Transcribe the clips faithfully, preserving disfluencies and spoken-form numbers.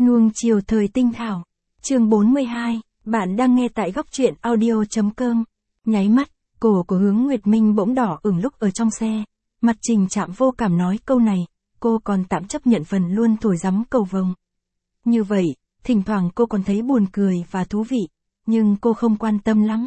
Nuông chiều thời tinh thảo. Chương bốn mươi hai, bạn đang nghe tại góc truyện audio.com. Nháy mắt, cổ của Hướng Nguyệt Minh bỗng đỏ ửng lúc ở trong xe. Mặt Trình Trạm vô cảm nói câu này, cô còn tạm chấp nhận phần luôn thổi rắm cầu vồng. Như vậy, thỉnh thoảng cô còn thấy buồn cười và thú vị, nhưng cô không quan tâm lắm.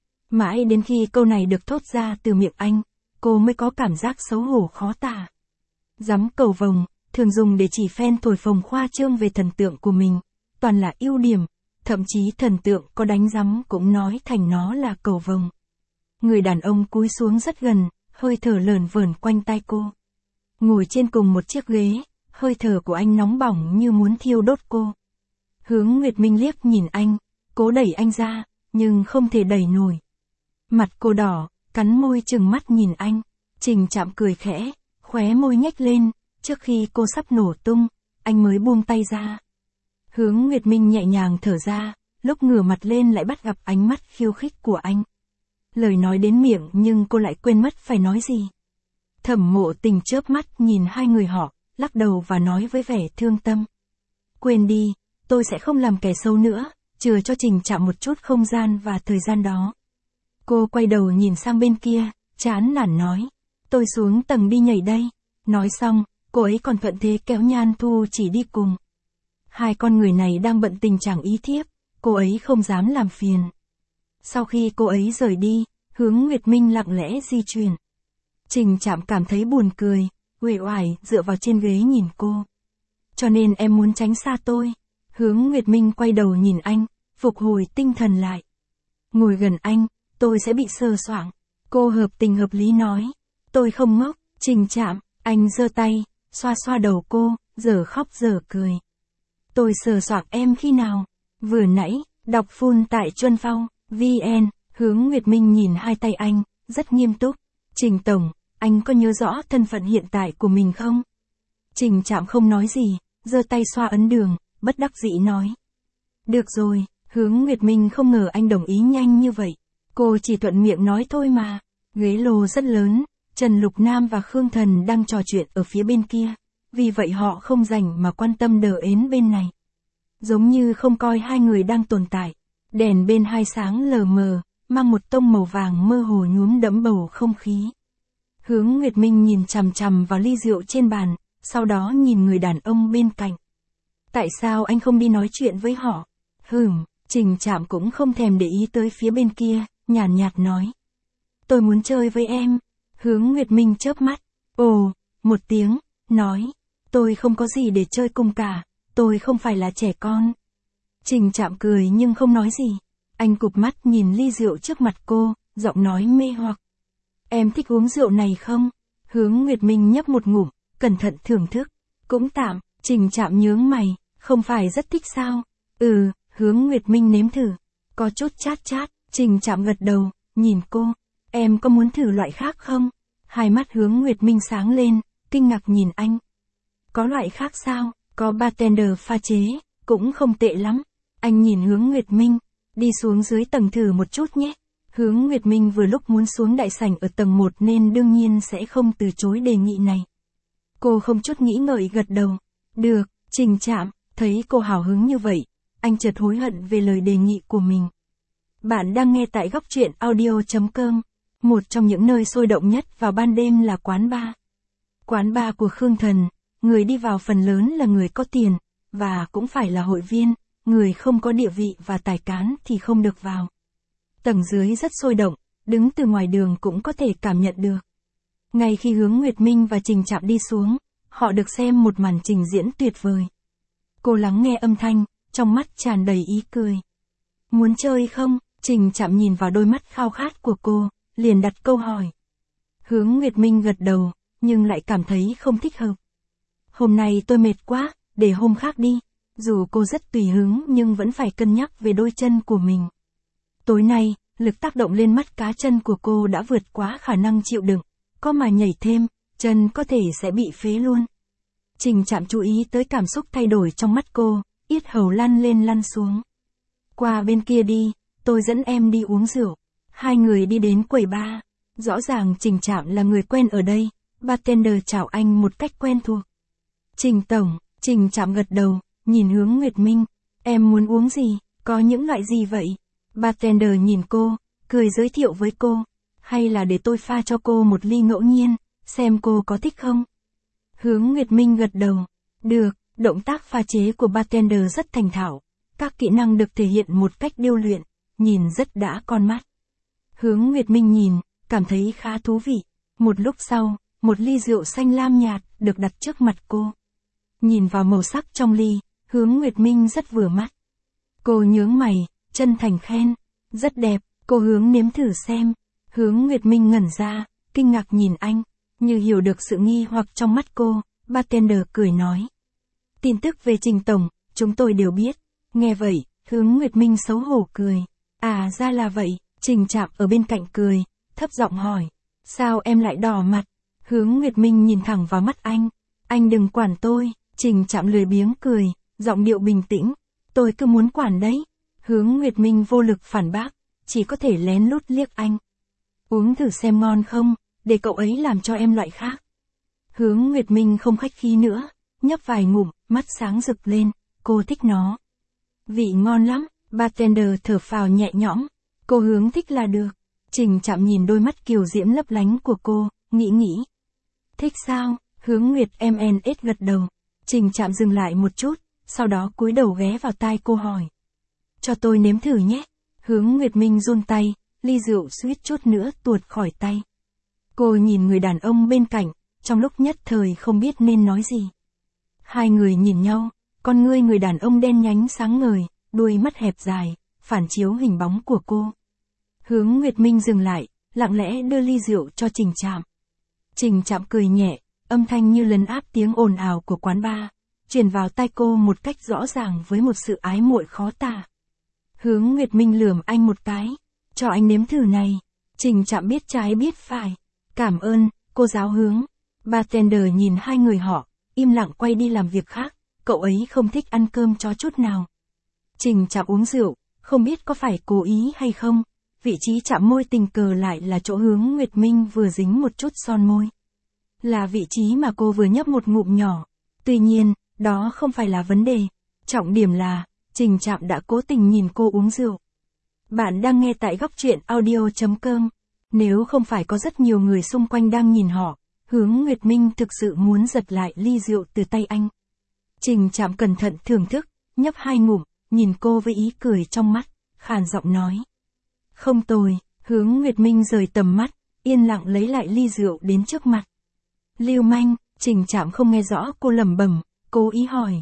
Mãi đến khi câu này được thốt ra từ miệng anh, cô mới có cảm giác xấu hổ khó tả. Rắm cầu vồng, thường dùng để chỉ phen thổi phồng khoa trương về thần tượng của mình, toàn là ưu điểm, thậm chí thần tượng có đánh rắm cũng nói thành nó là cầu vồng. Người đàn ông cúi xuống rất gần, hơi thở lởn vởn quanh tai cô. Ngồi trên cùng một chiếc ghế, hơi thở của anh nóng bỏng như muốn thiêu đốt cô. Hướng Nguyệt Minh liếc nhìn anh, cố đẩy anh ra, nhưng không thể đẩy nổi. Mặt cô đỏ, cắn môi trừng mắt nhìn anh. Trình Trạm cười khẽ, khóe môi nhếch lên, trước khi cô sắp nổ tung, anh mới buông tay ra. Hướng Nguyệt Minh nhẹ nhàng thở ra, lúc ngửa mặt lên lại bắt gặp ánh mắt khiêu khích của anh. Lời nói đến miệng nhưng cô lại quên mất phải nói gì. Thẩm Mộ Tình chớp mắt nhìn hai người họ, lắc đầu và nói với vẻ thương tâm. Quên đi, tôi sẽ không làm kẻ xấu nữa, chừa cho Trình Trạm một chút không gian và thời gian đó. Cô quay đầu nhìn sang bên kia, chán nản nói. Tôi xuống tầng đi nhảy đây. Nói xong, cô ấy còn thuận thế kéo Nhan Thu chỉ đi cùng. Hai con người này đang bận tình chẳng ý thiếp, cô ấy không dám làm phiền. Sau khi cô ấy rời đi, Hướng Nguyệt Minh lặng lẽ di chuyển. Trình Trạm cảm thấy buồn cười, uể oải dựa vào trên ghế nhìn cô. Cho nên em muốn tránh xa tôi. Hướng Nguyệt Minh quay đầu nhìn anh, phục hồi tinh thần lại. Ngồi gần anh, tôi sẽ bị sờ soạng. Cô hợp tình hợp lý nói. Tôi không ngốc. Trình Trạm, anh giơ tay, xoa xoa đầu cô, giờ khóc giờ cười. Tôi sờ soạng em khi nào? Vừa nãy, đọc full tại Chuân Phong, vn, Hướng Nguyệt Minh nhìn hai tay anh, rất nghiêm túc. Trình Tổng, anh có nhớ rõ thân phận hiện tại của mình không? Trình Trạm không nói gì, giơ tay xoa ấn đường, bất đắc dĩ nói. Được rồi, Hướng Nguyệt Minh không ngờ anh đồng ý nhanh như vậy. Cô chỉ thuận miệng nói thôi mà. Ghế lô rất lớn, Trần Lục Nam và Khương Thần đang trò chuyện ở phía bên kia. Vì vậy họ không rảnh mà quan tâm đờ ến bên này. Giống như không coi hai người đang tồn tại. Đèn bên hai sáng lờ mờ, mang một tông màu vàng mơ hồ nhuốm đẫm bầu không khí. Hướng Nguyệt Minh nhìn chằm chằm vào ly rượu trên bàn, sau đó nhìn người đàn ông bên cạnh. Tại sao anh không đi nói chuyện với họ? Hừm, Trình Trạm cũng không thèm để ý tới phía bên kia, nhàn nhạt nói. Tôi muốn chơi với em. Hướng Nguyệt Minh chớp mắt. Ồ, một tiếng, nói. Tôi không có gì để chơi cùng cả, tôi không phải là trẻ con. Trình Trạm cười nhưng không nói gì. Anh cụp mắt nhìn ly rượu trước mặt cô, giọng nói mê hoặc. Em thích uống rượu này không? Hướng Nguyệt Minh nhấp một ngụm, cẩn thận thưởng thức. Cũng tạm. Trình Trạm nhướng mày, không phải rất thích sao? Ừ, Hướng Nguyệt Minh nếm thử. Có chút chát chát, Trình Trạm gật đầu, nhìn cô. Em có muốn thử loại khác không? Hai mắt Hướng Nguyệt Minh sáng lên, kinh ngạc nhìn anh. Có loại khác sao? Có bartender pha chế, cũng không tệ lắm. Anh nhìn Hướng Nguyệt Minh, đi xuống dưới tầng thử một chút nhé. Hướng Nguyệt Minh vừa lúc muốn xuống đại sảnh ở tầng một nên đương nhiên sẽ không từ chối đề nghị này. Cô không chút nghĩ ngợi gật đầu. Được, Trình Trạm, thấy cô hào hứng như vậy, anh chợt hối hận về lời đề nghị của mình. Bạn đang nghe tại góc truyện audio.com. Một trong những nơi sôi động nhất vào ban đêm là quán bar. Quán bar của Khương Thần, người đi vào phần lớn là người có tiền, và cũng phải là hội viên, người không có địa vị và tài cán thì không được vào. Tầng dưới rất sôi động, đứng từ ngoài đường cũng có thể cảm nhận được. Ngay khi Hướng Nguyệt Minh và Trình Trạm đi xuống, họ được xem một màn trình diễn tuyệt vời. Cô lắng nghe âm thanh, trong mắt tràn đầy ý cười. Muốn chơi không? Trình Trạm nhìn vào đôi mắt khao khát của cô, liền đặt câu hỏi. Hướng Nguyệt Minh gật đầu, nhưng lại cảm thấy không thích hợp. Hôm nay tôi mệt quá, để hôm khác đi. Dù cô rất tùy hứng nhưng vẫn phải cân nhắc về đôi chân của mình. Tối nay, lực tác động lên mắt cá chân của cô đã vượt quá khả năng chịu đựng. Có mà nhảy thêm, chân có thể sẽ bị phế luôn. Trình Trạm chú ý tới cảm xúc thay đổi trong mắt cô, yết hầu lăn lên lăn xuống. Qua bên kia đi, tôi dẫn em đi uống rượu. Hai người đi đến quầy bar. Rõ ràng Trình Trạm là người quen ở đây, bartender chào anh một cách quen thuộc. Trình Tổng, Trình Trạm gật đầu, nhìn Hướng Nguyệt Minh. Em muốn uống gì, có những loại gì vậy? Bartender nhìn cô, cười giới thiệu với cô. Hay là để tôi pha cho cô một ly ngẫu nhiên, xem cô có thích không? Hướng Nguyệt Minh gật đầu. Được, động tác pha chế của bartender rất thành thạo. Các kỹ năng được thể hiện một cách điêu luyện, nhìn rất đã con mắt. Hướng Nguyệt Minh nhìn, cảm thấy khá thú vị. Một lúc sau, một ly rượu xanh lam nhạt được đặt trước mặt cô. Nhìn vào màu sắc trong ly, Hướng Nguyệt Minh rất vừa mắt. Cô nhướng mày, chân thành khen. Rất đẹp, cô Hướng nếm thử xem. Hướng Nguyệt Minh ngẩn ra, kinh ngạc nhìn anh, như hiểu được sự nghi hoặc trong mắt cô. Bartender cười nói. Tin tức về Trình Tổng, chúng tôi đều biết. Nghe vậy, Hướng Nguyệt Minh xấu hổ cười. À ra là vậy, Trình Trạm ở bên cạnh cười, thấp giọng hỏi. Sao em lại đỏ mặt? Hướng Nguyệt Minh nhìn thẳng vào mắt anh. Anh đừng quản tôi. Trình Trạm lười biếng cười, giọng điệu bình tĩnh. Tôi cứ muốn quản đấy. Hướng Nguyệt Minh vô lực phản bác, chỉ có thể lén lút liếc anh. Uống thử xem ngon không, để cậu ấy làm cho em loại khác. Hướng Nguyệt Minh không khách khí nữa, nhấp vài ngụm, mắt sáng rực lên, cô thích nó. Vị ngon lắm, bartender thở phào nhẹ nhõm, cô Hướng thích là được. Trình Trạm nhìn đôi mắt kiều diễm lấp lánh của cô, nghĩ nghĩ. Thích sao? Hướng Nguyệt em en ết gật đầu. Trình Trạm dừng lại một chút, sau đó cúi đầu ghé vào tai cô hỏi. Cho tôi nếm thử nhé. Hướng Nguyệt Minh run tay, ly rượu suýt chút nữa tuột khỏi tay. Cô nhìn người đàn ông bên cạnh, trong lúc nhất thời không biết nên nói gì. Hai người nhìn nhau, con ngươi người đàn ông đen nhánh sáng ngời, đuôi mắt hẹp dài, phản chiếu hình bóng của cô. Hướng Nguyệt Minh dừng lại, lặng lẽ đưa ly rượu cho Trình Trạm. Trình Trạm cười nhẹ, âm thanh như lấn át tiếng ồn ào của quán bar, truyền vào tai cô một cách rõ ràng với một sự ái muội khó tả. Hướng Nguyệt Minh lườm anh một cái, cho anh nếm thử này. Trình Trạm biết trái biết phải. Cảm ơn, cô giáo Hướng. Bartender nhìn hai người họ, im lặng quay đi làm việc khác, cậu ấy không thích ăn cơm chó chút nào. Trình Trạm uống rượu, không biết có phải cố ý hay không, vị trí chạm môi tình cờ lại là chỗ Hướng Nguyệt Minh vừa dính một chút son môi. Là vị trí mà cô vừa nhấp một ngụm nhỏ. Tuy nhiên, đó không phải là vấn đề. Trọng điểm là, Trình Trạm đã cố tình nhìn cô uống rượu. Bạn đang nghe tại góc truyện audio chấm com. Nếu không phải có rất nhiều người xung quanh đang nhìn họ, Hướng Nguyệt Minh thực sự muốn giật lại ly rượu từ tay anh. Trình Trạm cẩn thận thưởng thức, nhấp hai ngụm, nhìn cô với ý cười trong mắt, khàn giọng nói. Không tồi. Hướng Nguyệt Minh rời tầm mắt, yên lặng lấy lại ly rượu đến trước mặt. Lưu manh. Trình Trạm không nghe rõ cô lẩm bẩm, cố ý hỏi.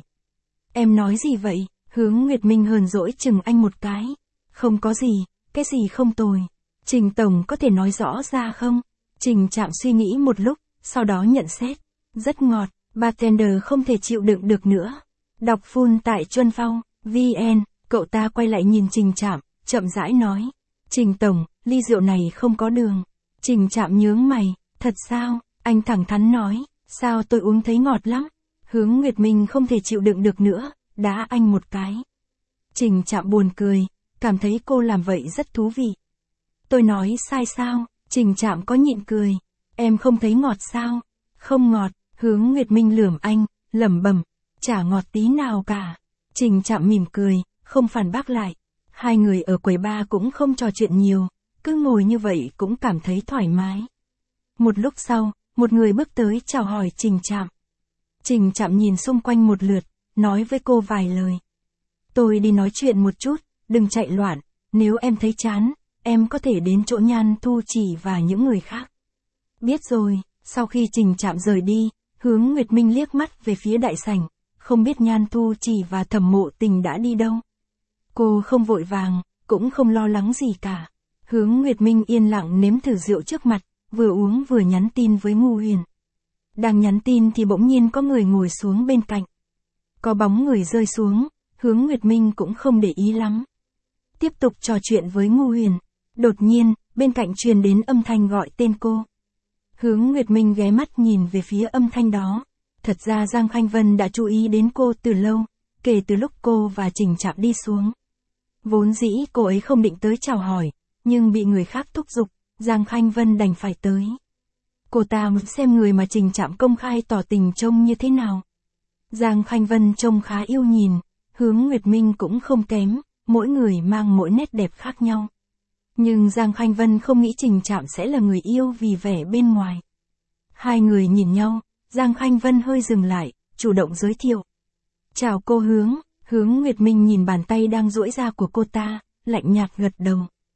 Em nói gì vậy? Hướng Nguyệt Minh hờn dỗi chừng anh một cái. Không có gì, cái gì không tồi. Trình Tổng có thể nói rõ ra không? Trình Trạm suy nghĩ một lúc, sau đó nhận xét. Rất ngọt, bartender không thể chịu đựng được nữa. Đọc full tại Chuân Phong, vn, cậu ta quay lại nhìn Trình Trạm, chậm rãi nói. Trình Tổng, ly rượu này không có đường. Trình Trạm nhướng mày, thật sao? Anh thẳng thắn nói, sao tôi uống thấy ngọt lắm. Hướng Nguyệt Minh không thể chịu đựng được nữa, đá anh một cái. Trình Trạm buồn cười, cảm thấy cô làm vậy rất thú vị. Tôi nói sai sao? Trình Trạm có nhịn cười. Em không thấy ngọt sao? Không ngọt. Hướng Nguyệt Minh lườm anh, lẩm bẩm, chả ngọt tí nào cả. Trình Trạm mỉm cười, không phản bác lại. Hai người ở quầy bar cũng không trò chuyện nhiều, cứ ngồi như vậy cũng cảm thấy thoải mái. Một lúc sau, một người bước tới chào hỏi Trình Trạm. Trình Trạm nhìn xung quanh một lượt, nói với cô vài lời. Tôi đi nói chuyện một chút, đừng chạy loạn, nếu em thấy chán, em có thể đến chỗ Nhan Thu Chỉ và những người khác. Biết rồi. Sau khi Trình Trạm rời đi, Hướng Nguyệt Minh liếc mắt về phía đại sảnh, không biết Nhan Thu Chỉ và Thẩm Mộ Tình đã đi đâu. Cô không vội vàng, cũng không lo lắng gì cả. Hướng Nguyệt Minh yên lặng nếm thử rượu trước mặt, vừa uống vừa nhắn tin với Ngô Huyền. Đang nhắn tin thì bỗng nhiên có người ngồi xuống bên cạnh. Có bóng người rơi xuống, Hướng Nguyệt Minh cũng không để ý lắm. Tiếp tục trò chuyện với Ngô Huyền. Đột nhiên, bên cạnh truyền đến âm thanh gọi tên cô. Hướng Nguyệt Minh ghé mắt nhìn về phía âm thanh đó. Thật ra Giang Khanh Vân đã chú ý đến cô từ lâu, kể từ lúc cô và Trình Trạm đi xuống. Vốn dĩ cô ấy không định tới chào hỏi, nhưng bị người khác thúc giục, Giang Khanh Vân đành phải tới. Cô ta muốn xem người mà Trình Trạm công khai tỏ tình trông như thế nào. Giang Khanh Vân trông khá yêu nhìn, Hướng Nguyệt Minh cũng không kém, mỗi người mang mỗi nét đẹp khác nhau. Nhưng Giang Khanh Vân không nghĩ Trình Trạm sẽ là người yêu vì vẻ bên ngoài. Hai người nhìn nhau, Giang Khanh Vân hơi dừng lại, chủ động giới thiệu. Chào cô Hướng, Hướng Nguyệt Minh nhìn bàn tay đang duỗi ra của cô ta, lạnh nhạt gật đầu.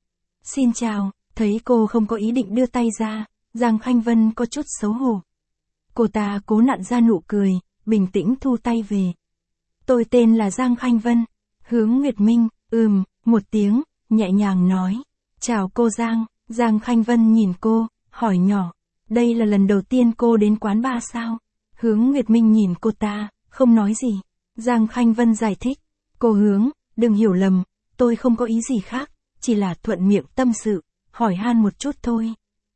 Xin chào, thấy cô không có ý định đưa tay ra, Giang Khanh Vân có chút xấu hổ. Cô ta cố nặn ra nụ cười, bình tĩnh thu tay về. Tôi tên là Giang Khanh Vân. Hướng Nguyệt Minh, ừm, một tiếng, nhẹ nhàng nói. Chào cô Giang, Giang Khanh Vân nhìn cô, hỏi nhỏ. Đây là lần đầu tiên cô đến quán bar sao? Hướng Nguyệt Minh nhìn cô ta, không nói gì. Giang Khanh Vân giải thích. Cô Hướng, đừng hiểu lầm, tôi không có ý gì khác, chỉ là thuận miệng tâm sự, hỏi han một chút thôi.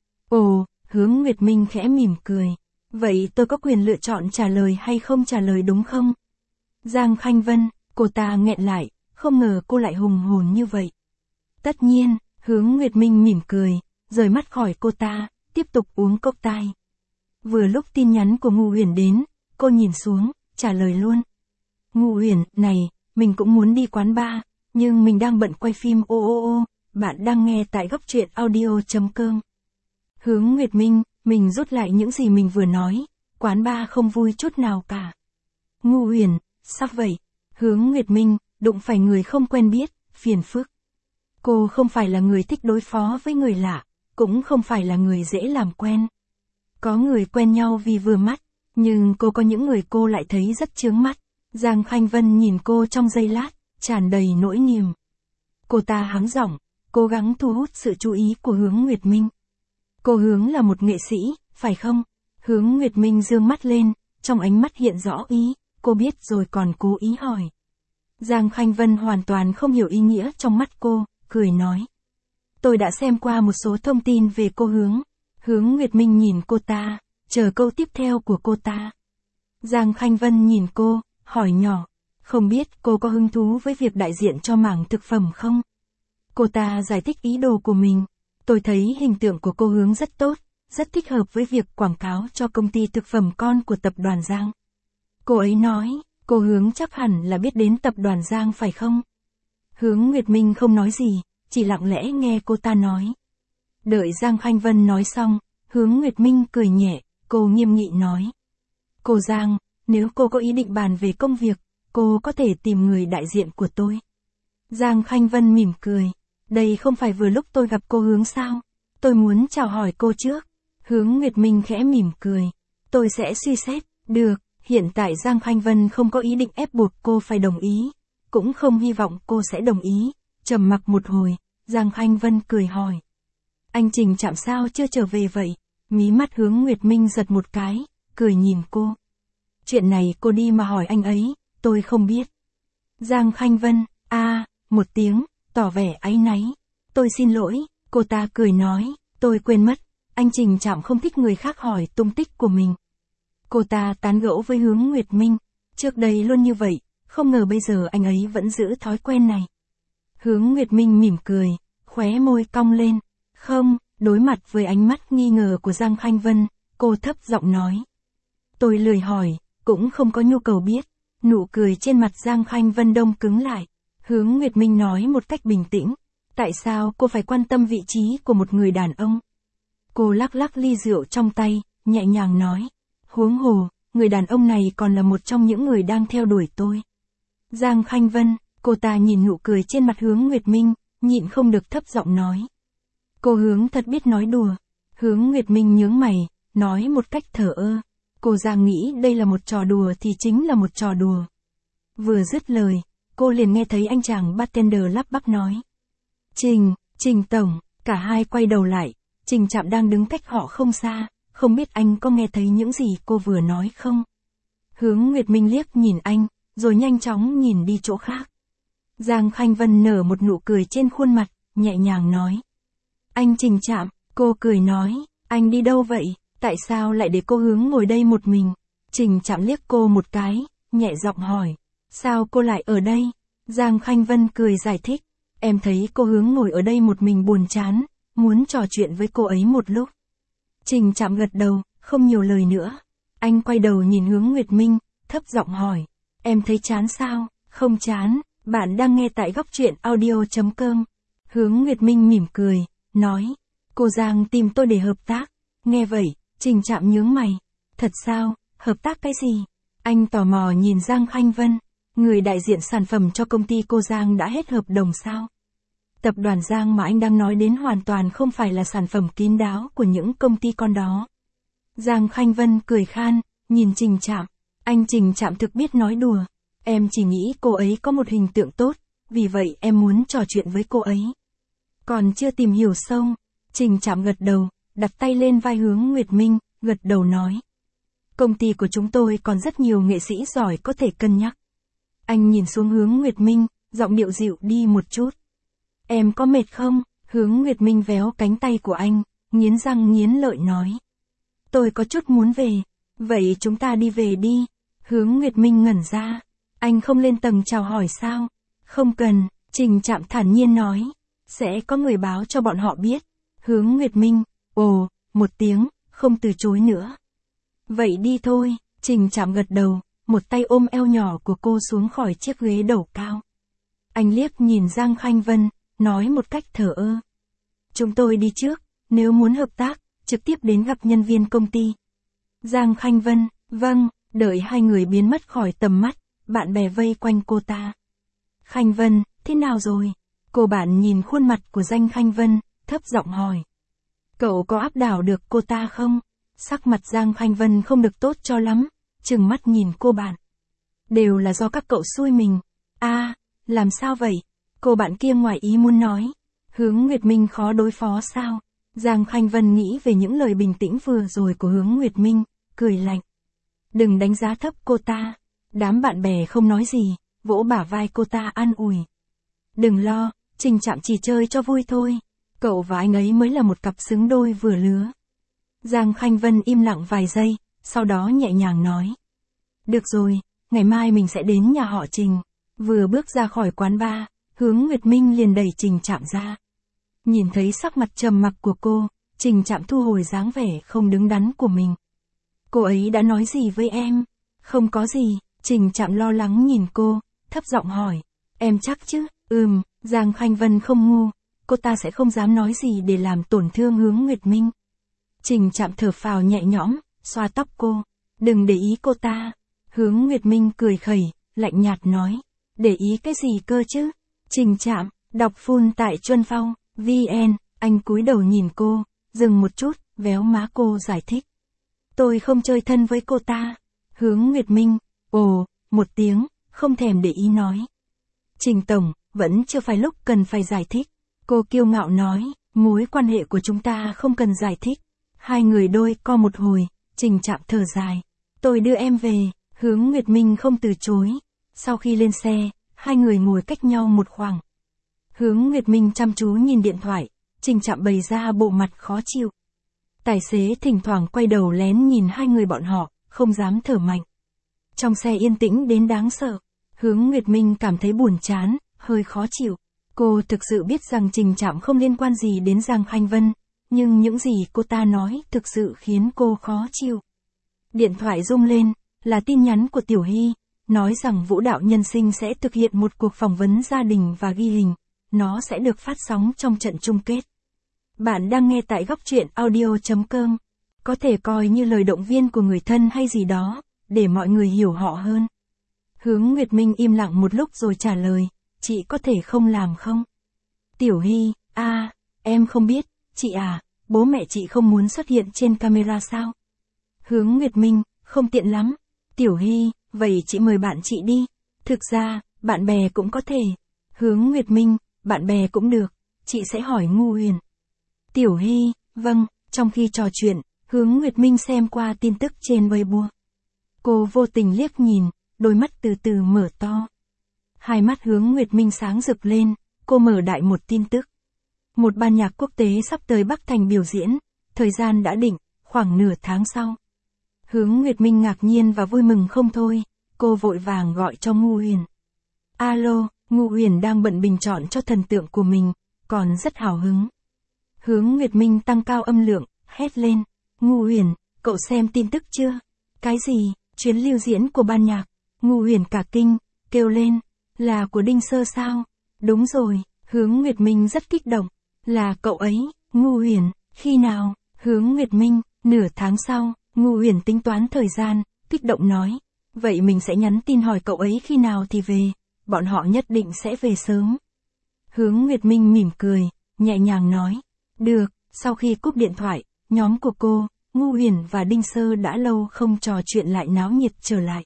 Ồ, Hướng Nguyệt Minh khẽ mỉm cười. Vậy tôi có quyền lựa chọn trả lời hay không trả lời đúng không? Giang Khanh Vân, cô ta nghẹn lại, không ngờ cô lại hùng hồn như vậy. Tất nhiên, Hướng Nguyệt Minh mỉm cười, rời mắt khỏi cô ta, tiếp tục uống cốc tai. Vừa lúc tin nhắn của Ngô Huyền đến, cô nhìn xuống, trả lời luôn. Ngô Huyền, này, mình cũng muốn đi quán bar, nhưng mình đang bận quay phim ô ô ô, bạn đang nghe tại góc truyện audio chấm com. Hướng Nguyệt Minh, mình rút lại những gì mình vừa nói, quán bar không vui chút nào cả. Ngô Huyền, sao vậy? Hướng Nguyệt Minh, đụng phải người không quen biết, phiền phức. Cô không phải là người thích đối phó với người lạ, cũng không phải là người dễ làm quen. Có người quen nhau vì vừa mắt, nhưng cô có những người cô lại thấy rất chướng mắt. Giang Khanh Vân nhìn cô trong giây lát, tràn đầy nỗi niềm. Cô ta hắng giọng, cố gắng thu hút sự chú ý của Hướng Nguyệt Minh. Cô Hướng là một nghệ sĩ, phải không? Hướng Nguyệt Minh dương mắt lên, trong ánh mắt hiện rõ ý, cô biết rồi còn cố ý hỏi. Giang Khanh Vân hoàn toàn không hiểu ý nghĩa trong mắt cô, cười nói. Tôi đã xem qua một số thông tin về cô Hướng. Hướng Nguyệt Minh nhìn cô ta, chờ câu tiếp theo của cô ta. Giang Khanh Vân nhìn cô, hỏi nhỏ. Không biết cô có hứng thú với việc đại diện cho mảng thực phẩm không? Cô ta giải thích ý đồ của mình. Tôi thấy hình tượng của cô Hướng rất tốt, rất thích hợp với việc quảng cáo cho công ty thực phẩm con của tập đoàn Giang. Cô ấy nói, cô Hướng chắc hẳn là biết đến tập đoàn Giang phải không? Hướng Nguyệt Minh không nói gì, chỉ lặng lẽ nghe cô ta nói. Đợi Giang Khanh Vân nói xong, Hướng Nguyệt Minh cười nhẹ, cô nghiêm nghị nói. Cô Giang, nếu cô có ý định bàn về công việc, cô có thể tìm người đại diện của tôi. Giang Khanh Vân mỉm cười. Đây không phải vừa lúc tôi gặp cô Hướng sao? Tôi muốn chào hỏi cô trước. Hướng Nguyệt Minh khẽ mỉm cười. Tôi sẽ suy xét. Được, hiện tại Giang Khanh Vân không có ý định ép buộc cô phải đồng ý. Cũng không hy vọng cô sẽ đồng ý. Trầm mặc một hồi, Giang Khanh Vân cười hỏi. Anh Trình Trạm sao chưa trở về vậy? Mí mắt Hướng Nguyệt Minh giật một cái, cười nhìn cô. Chuyện này cô đi mà hỏi anh ấy, tôi không biết. Giang Khanh Vân, a à, một tiếng, tỏ vẻ áy náy. Tôi xin lỗi, cô ta cười nói, tôi quên mất, anh Trình Trạm không thích người khác hỏi tung tích của mình. Cô ta tán gẫu với Hướng Nguyệt Minh, trước đây luôn như vậy, không ngờ bây giờ anh ấy vẫn giữ thói quen này. Hướng Nguyệt Minh mỉm cười, khóe môi cong lên. Không, đối mặt với ánh mắt nghi ngờ của Giang Khanh Vân, cô thấp giọng nói. Tôi lười hỏi, cũng không có nhu cầu biết. Nụ cười trên mặt Giang Khanh Vân đông cứng lại. Hướng Nguyệt Minh nói một cách bình tĩnh. Tại sao cô phải quan tâm vị trí của một người đàn ông? Cô lắc lắc ly rượu trong tay, nhẹ nhàng nói. Huống hồ, người đàn ông này còn là một trong những người đang theo đuổi tôi. Giang Khanh Vân, cô ta nhìn nụ cười trên mặt Hướng Nguyệt Minh, nhịn không được thấp giọng nói. Cô Hướng thật biết nói đùa. Hướng Nguyệt Minh nhướng mày, nói một cách thờ ơ. Cô Giang nghĩ đây là một trò đùa thì chính là một trò đùa. Vừa dứt lời, cô liền nghe thấy anh chàng bartender lắp bắp nói. Trình, Trình Tổng, cả hai quay đầu lại, Trình Trạm đang đứng cách họ không xa, không biết anh có nghe thấy những gì cô vừa nói không? Hướng Nguyệt Minh liếc nhìn anh, rồi nhanh chóng nhìn đi chỗ khác. Giang Khanh Vân nở một nụ cười trên khuôn mặt, nhẹ nhàng nói. Anh Trình Trạm, cô cười nói, anh đi đâu vậy, tại sao lại để cô Hướng ngồi đây một mình? Trình Trạm liếc cô một cái, nhẹ giọng hỏi, sao cô lại ở đây? Giang Khanh Vân cười giải thích, em thấy cô Hướng ngồi ở đây một mình buồn chán, muốn trò chuyện với cô ấy một lúc. Trình Trạm gật đầu, không nhiều lời nữa. Anh quay đầu nhìn Hướng Nguyệt Minh, thấp giọng hỏi. Em thấy chán sao? Không chán, bạn đang nghe tại góc truyện audio.com. Hướng Nguyệt Minh mỉm cười, nói. Cô Giang tìm tôi để hợp tác. Nghe vậy, Trình Trạm nhướng mày. Thật sao, hợp tác cái gì? Anh tò mò nhìn Giang Khanh Vân. Người đại diện sản phẩm cho công ty cô Giang đã hết hợp đồng sao? Tập đoàn Giang mà anh đang nói đến hoàn toàn không phải là sản phẩm kín đáo của những công ty con đó. Giang Khanh Vân cười khan, nhìn Trình Trạm. Anh Trình Trạm thực biết nói đùa. Em chỉ nghĩ cô ấy có một hình tượng tốt, vì vậy em muốn trò chuyện với cô ấy. Còn chưa tìm hiểu sâu, Trình Trạm gật đầu, đặt tay lên vai Hướng Nguyệt Minh, gật đầu nói. Công ty của chúng tôi còn rất nhiều nghệ sĩ giỏi có thể cân nhắc. Anh nhìn xuống Hướng Nguyệt Minh, giọng điệu dịu đi một chút. Em có mệt không? Hướng Nguyệt Minh véo cánh tay của anh, nghiến răng nghiến lợi nói. Tôi có chút muốn về. Vậy chúng ta đi về đi. Hướng Nguyệt Minh ngẩn ra. Anh không lên tầng chào hỏi sao? Không cần, Trình Trạm thản nhiên nói. Sẽ có người báo cho bọn họ biết. Hướng Nguyệt Minh, ồ, một tiếng, không từ chối nữa. Vậy đi thôi, Trình Trạm gật đầu, một tay ôm eo nhỏ của cô xuống khỏi chiếc ghế đầu cao. Anh liếc nhìn Giang Khanh Vân, nói một cách thờ ơ. Chúng tôi đi trước, nếu muốn hợp tác, trực tiếp đến gặp nhân viên công ty. Giang Khanh Vân, vâng, đợi hai người biến mất khỏi tầm mắt, bạn bè vây quanh cô ta. Khanh Vân, thế nào rồi? Cô bạn nhìn khuôn mặt của Giang Khanh Vân, thấp giọng hỏi. Cậu có áp đảo được cô ta không? Sắc mặt Giang Khanh Vân không được tốt cho lắm, trừng mắt nhìn cô bạn. Đều là do các cậu xui mình. À, làm sao vậy? Cô bạn kia ngoài ý muốn nói. Hướng Nguyệt Minh khó đối phó sao? Giang Khanh Vân nghĩ về những lời bình tĩnh vừa rồi của Hướng Nguyệt Minh, cười lạnh. Đừng đánh giá thấp cô ta. Đám bạn bè không nói gì, vỗ bả vai cô ta an ủi. Đừng lo, Trình Trạm chỉ chơi cho vui thôi. Cậu và anh ấy mới là một cặp xứng đôi vừa lứa. Giang Khanh Vân im lặng vài giây, sau đó nhẹ nhàng nói. Được rồi, ngày mai mình sẽ đến nhà họ Trình. Vừa bước ra khỏi quán bar, Hướng Nguyệt Minh liền đẩy Trình Trạm ra. Nhìn thấy sắc mặt trầm mặc của cô, Trình Trạm thu hồi dáng vẻ không đứng đắn của mình. Cô ấy đã nói gì với em? Không có gì, Trình Trạm lo lắng nhìn cô, thấp giọng hỏi. Em chắc chứ? Ừm, Giang Khanh Vân không ngu, cô ta sẽ không dám nói gì để làm tổn thương Hướng Nguyệt Minh. Trình Trạm thở phào nhẹ nhõm, xoa tóc cô. Đừng để ý cô ta. Hướng Nguyệt Minh cười khẩy, lạnh nhạt nói. Để ý cái gì cơ chứ? Trình Trạm, đọc full tại Chuân Phong, vn, anh cúi đầu nhìn cô, dừng một chút, véo má cô giải thích. Tôi không chơi thân với cô ta. Hướng Nguyệt Minh, ồ, một tiếng, không thèm để ý nói. Trình Tổng, vẫn chưa phải lúc cần phải giải thích. Cô kiêu ngạo nói, mối quan hệ của chúng ta không cần giải thích. Hai người đôi co một hồi, Trình Trạm thở dài. Tôi đưa em về, Hướng Nguyệt Minh không từ chối. Sau khi lên xe, hai người ngồi cách nhau một khoảng. Hướng Nguyệt Minh chăm chú nhìn điện thoại, Trình Trạm bày ra bộ mặt khó chịu. Tài xế thỉnh thoảng quay đầu lén nhìn hai người bọn họ, không dám thở mạnh. Trong xe yên tĩnh đến đáng sợ, Hướng Nguyệt Minh cảm thấy buồn chán, hơi khó chịu. Cô thực sự biết rằng Trình Trạm không liên quan gì đến Giang Khanh Vân, nhưng những gì cô ta nói thực sự khiến cô khó chịu. Điện thoại rung lên, là tin nhắn của Tiểu Hy, nói rằng Vũ Đạo Nhân Sinh sẽ thực hiện một cuộc phỏng vấn gia đình và ghi hình, nó sẽ được phát sóng trong trận chung kết. Bạn đang nghe tại góc truyện audio.com, có thể coi như lời động viên của người thân hay gì đó, để mọi người hiểu họ hơn. Hướng Nguyệt Minh im lặng một lúc rồi trả lời, chị có thể không làm không? Tiểu Hy, a, à, em không biết, chị à, bố mẹ chị không muốn xuất hiện trên camera sao? Hướng Nguyệt Minh, không tiện lắm. Tiểu Hy, vậy chị mời bạn chị đi. Thực ra, bạn bè cũng có thể. Hướng Nguyệt Minh, bạn bè cũng được, chị sẽ hỏi Ngu Huyền. Tiểu Hy, vâng, trong khi trò chuyện, Hướng Nguyệt Minh xem qua tin tức trên Weibo. Cô vô tình liếc nhìn, đôi mắt từ từ mở to. Hai mắt Hướng Nguyệt Minh sáng rực lên, cô mở đại một tin tức. Một ban nhạc quốc tế sắp tới Bắc Thành biểu diễn, thời gian đã định, khoảng nửa tháng sau. Hướng Nguyệt Minh ngạc nhiên và vui mừng không thôi, cô vội vàng gọi cho Ngu Huyền. Alo, Ngu Huyền đang bận bình chọn cho thần tượng của mình, còn rất hào hứng. Hướng Nguyệt Minh tăng cao âm lượng, hét lên. Ngu Huyền, cậu xem tin tức chưa? Cái gì? chuyến lưu diễn của ban nhạc. Ngu Huyền cả kinh, kêu lên, là của Đinh Sơ sao? Đúng rồi, Hướng Nguyệt Minh rất kích động, là cậu ấy. Ngu Huyền, khi nào? Hướng Nguyệt Minh, nửa tháng sau. Ngu Huyền tính toán thời gian, kích động nói, vậy mình sẽ nhắn tin hỏi cậu ấy khi nào thì về, bọn họ nhất định sẽ về sớm. Hướng Nguyệt Minh mỉm cười, nhẹ nhàng nói, được. Sau khi cúp điện thoại, nhóm của cô, Ngu Huyền và Đinh Sơ đã lâu không trò chuyện lại náo nhiệt trở lại.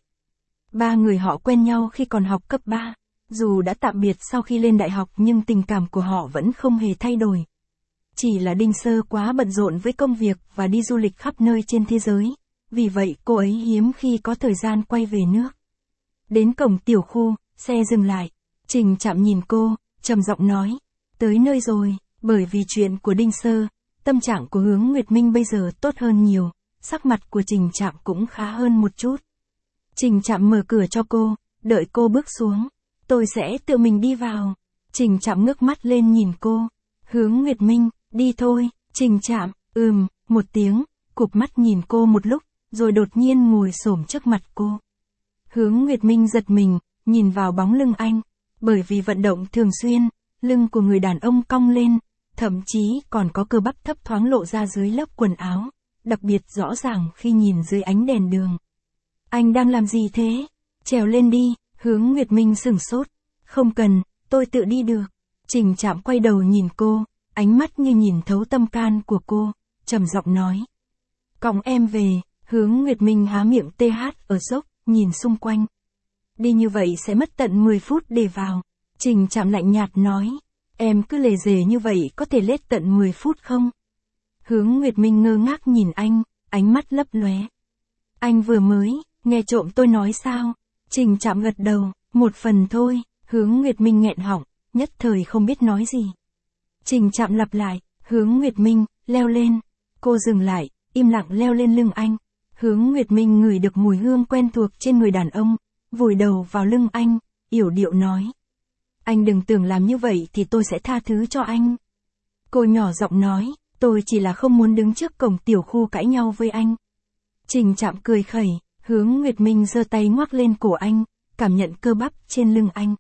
Ba người họ quen nhau khi còn học cấp ba, dù đã tạm biệt sau khi lên đại học nhưng tình cảm của họ vẫn không hề thay đổi. Chỉ là Đinh Sơ quá bận rộn với công việc và đi du lịch khắp nơi trên thế giới, vì vậy cô ấy hiếm khi có thời gian quay về nước. Đến cổng tiểu khu, xe dừng lại, Trình Trạm nhìn cô, trầm giọng nói, tới nơi rồi. Bởi vì chuyện của Đinh Sơ, tâm trạng của Hướng Nguyệt Minh bây giờ tốt hơn nhiều, sắc mặt của Trình Trạm cũng khá hơn một chút. Trình Trạm mở cửa cho cô, đợi cô bước xuống, tôi sẽ tự mình đi vào. Trình Trạm ngước mắt lên nhìn cô, Hướng Nguyệt Minh, đi thôi. Trình Trạm, ừm, một tiếng, cụp mắt nhìn cô một lúc, rồi đột nhiên ngồi xổm trước mặt cô. Hướng Nguyệt Minh giật mình, nhìn vào bóng lưng anh, bởi vì vận động thường xuyên, lưng của người đàn ông cong lên, thậm chí còn có cơ bắp thấp thoáng lộ ra dưới lớp quần áo, đặc biệt rõ ràng khi nhìn dưới ánh đèn đường. Anh đang làm gì thế? Trèo lên đi. Hướng Nguyệt Minh sửng sốt. Không cần, tôi tự đi được. Trình Trạm quay đầu nhìn cô, ánh mắt như nhìn thấu tâm can của cô, trầm giọng nói. Cõng em về. Hướng Nguyệt Minh há miệng tê hát ở dốc, nhìn xung quanh. Đi như vậy sẽ mất tận mười phút để vào. Trình Trạm lạnh nhạt nói. Em cứ lề dề như vậy có thể lết tận mười phút không? Hướng Nguyệt Minh ngơ ngác nhìn anh, ánh mắt lấp lóe. Anh vừa mới, nghe trộm tôi nói sao? Trình Trạm gật đầu, một phần thôi. Hướng Nguyệt Minh nghẹn họng, nhất thời không biết nói gì. Trình Trạm lặp lại, Hướng Nguyệt Minh, leo lên. Cô dừng lại, im lặng leo lên lưng anh. Hướng Nguyệt Minh ngửi được mùi hương quen thuộc trên người đàn ông, vùi đầu vào lưng anh, yểu điệu nói. Anh đừng tưởng làm như vậy thì tôi sẽ tha thứ cho anh. Cô nhỏ giọng nói, tôi chỉ là không muốn đứng trước cổng tiểu khu cãi nhau với anh. Trình Trạm cười khẩy, Hướng Nguyệt Minh giơ tay ngoắc lên cổ anh, cảm nhận cơ bắp trên lưng anh.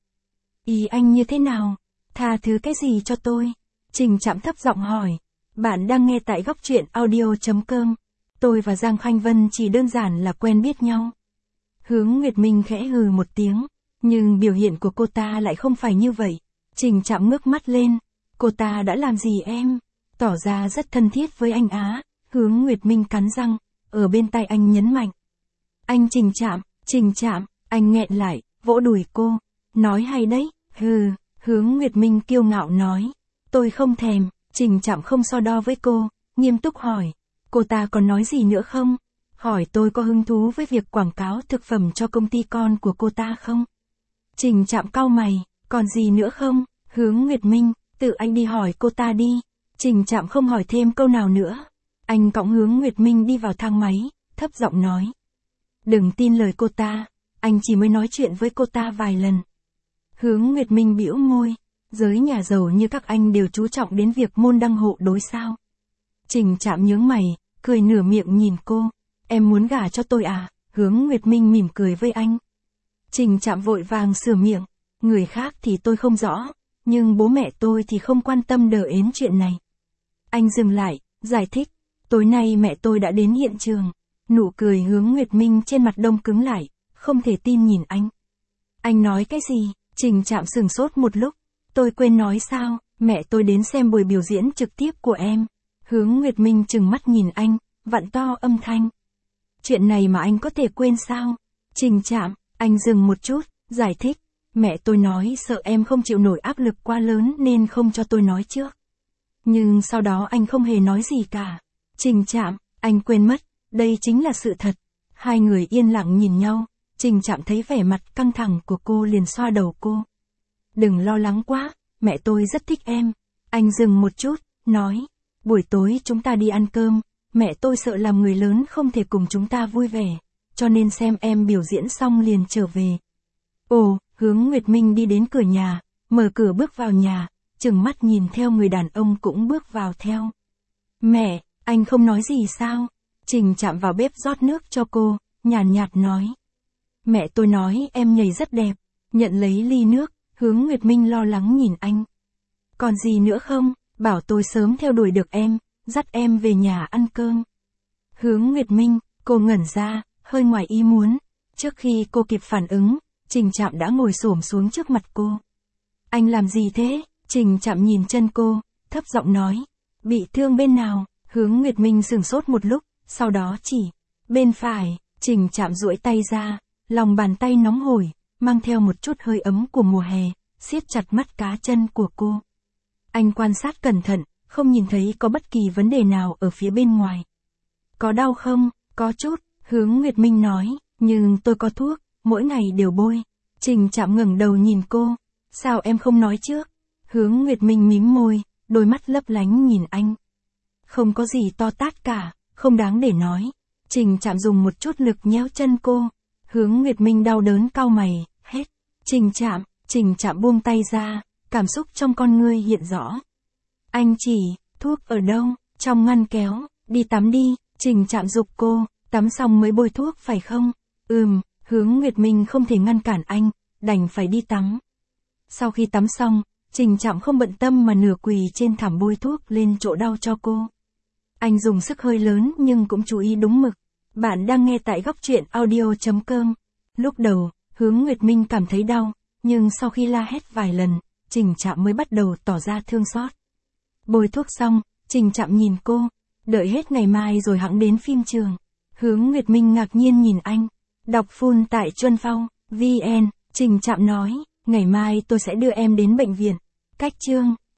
Ý anh như thế nào? Tha thứ cái gì cho tôi? Trình Trạm thấp giọng hỏi. Bạn đang nghe tại góc truyện audio chấm com. Tôi và Giang Khanh Vân chỉ đơn giản là quen biết nhau. Hướng Nguyệt Minh khẽ hừ một tiếng, nhưng biểu hiện của cô ta lại không phải như vậy. Trình Trạm ngước mắt lên, cô ta đã làm gì em? Tỏ ra rất thân thiết với anh á. Hướng Nguyệt Minh cắn răng, ở bên tai anh nhấn mạnh. Anh Trình Trạm, Trình Trạm, anh nghẹn lại, vỗ đùi cô. Nói hay đấy, hừ. Hướng Nguyệt Minh kiêu ngạo nói. Tôi không thèm. Trình Trạm không so đo với cô, nghiêm túc hỏi. Cô ta còn nói gì nữa không? Hỏi tôi có hứng thú với việc quảng cáo thực phẩm cho công ty con của cô ta không? Trình Trạm cau mày, còn gì nữa không? Hướng Nguyệt Minh, tự anh đi hỏi cô ta đi. Trình Trạm không hỏi thêm câu nào nữa. Anh cõng Hướng Nguyệt Minh đi vào thang máy, thấp giọng nói. Đừng tin lời cô ta, anh chỉ mới nói chuyện với cô ta vài lần. Hướng Nguyệt Minh bĩu môi, giới nhà giàu như các anh đều chú trọng đến việc môn đăng hộ đối sao. Trình Trạm nhướng mày, cười nửa miệng nhìn cô. Em muốn gả cho tôi à? Hướng Nguyệt Minh mỉm cười với anh. Trình Trạm vội vàng sửa miệng. Người khác thì tôi không rõ, nhưng bố mẹ tôi thì không quan tâm đờ ến chuyện này. Anh dừng lại, giải thích. Tối nay mẹ tôi đã đến hiện trường. Nụ cười Hướng Nguyệt Minh trên mặt đông cứng lại, không thể tin nhìn anh. Anh nói cái gì? Trình Trạm sửng sốt một lúc. Tôi quên nói sao, mẹ tôi đến xem buổi biểu diễn trực tiếp của em. Hướng Nguyệt Minh trừng mắt nhìn anh, vặn to âm thanh. Chuyện này mà anh có thể quên sao? Trình Trạm, anh dừng một chút, giải thích. Mẹ tôi nói sợ em không chịu nổi áp lực quá lớn nên không cho tôi nói trước. Nhưng sau đó anh không hề nói gì cả. Trình Trạm, anh quên mất, đây chính là sự thật. Hai người yên lặng nhìn nhau, Trình Trạm thấy vẻ mặt căng thẳng của cô liền xoa đầu cô. Đừng lo lắng quá, mẹ tôi rất thích em. Anh dừng một chút, nói. Buổi tối chúng ta đi ăn cơm, mẹ tôi sợ làm người lớn không thể cùng chúng ta vui vẻ, cho nên xem em biểu diễn xong liền trở về. Ồ, Hướng Nguyệt Minh đi đến cửa nhà, mở cửa bước vào nhà, chừng mắt nhìn theo người đàn ông cũng bước vào theo. Mẹ, anh không nói gì sao? Trình Trạm vào bếp rót nước cho cô, nhàn nhạt, nhạt nói. Mẹ tôi nói em nhảy rất đẹp, nhận lấy ly nước, Hướng Nguyệt Minh lo lắng nhìn anh. Còn gì nữa không, bảo tôi sớm theo đuổi được em, dắt em về nhà ăn cơm. Hướng Nguyệt Minh, cô ngẩn ra, hơi ngoài ý muốn. Trước khi cô kịp phản ứng, Trình Trạm đã ngồi xổm xuống trước mặt cô. Anh làm gì thế? Trình Trạm nhìn chân cô, thấp giọng nói. Bị thương bên nào? Hướng Nguyệt Minh sửng sốt một lúc, sau đó chỉ. Bên phải, Trình Trạm duỗi tay ra, lòng bàn tay nóng hổi, mang theo một chút hơi ấm của mùa hè, siết chặt mắt cá chân của cô. Anh quan sát cẩn thận, không nhìn thấy có bất kỳ vấn đề nào ở phía bên ngoài. Có đau không? Có chút, Hướng Nguyệt Minh nói, nhưng tôi có thuốc, mỗi ngày đều bôi. Trình Trạm ngẩng đầu nhìn cô, sao em không nói trước? Hướng Nguyệt Minh mím môi, đôi mắt lấp lánh nhìn anh. Không có gì to tát cả, không đáng để nói. Trình Trạm dùng một chút lực nhéo chân cô. Hướng Nguyệt Minh đau đớn cau mày, hết. Trình Trạm, Trình Trạm buông tay ra, cảm xúc trong con ngươi hiện rõ. Anh chỉ, thuốc ở đâu? Trong ngăn kéo, đi tắm đi. Trình Trạm giục cô, tắm xong mới bôi thuốc phải không? Ừm, Hướng Nguyệt Minh không thể ngăn cản anh, đành phải đi tắm. Sau khi tắm xong, Trình Trạm không bận tâm mà nửa quỳ trên thảm bôi thuốc lên chỗ đau cho cô. Anh dùng sức hơi lớn nhưng cũng chú ý đúng mực. Bạn đang nghe tại góc truyện audio chấm com. Lúc đầu, Hướng Nguyệt Minh cảm thấy đau, nhưng sau khi la hét vài lần, Trình Trạm mới bắt đầu tỏ ra thương xót. Bôi thuốc xong, Trình Trạm nhìn cô, đợi hết ngày mai rồi hẵng đến phim trường. Hướng Nguyệt Minh ngạc nhiên nhìn anh. Đọc full tại Chuân Phong, vê en, Trình Trạm nói, ngày mai tôi sẽ đưa em đến bệnh viện. Cách chương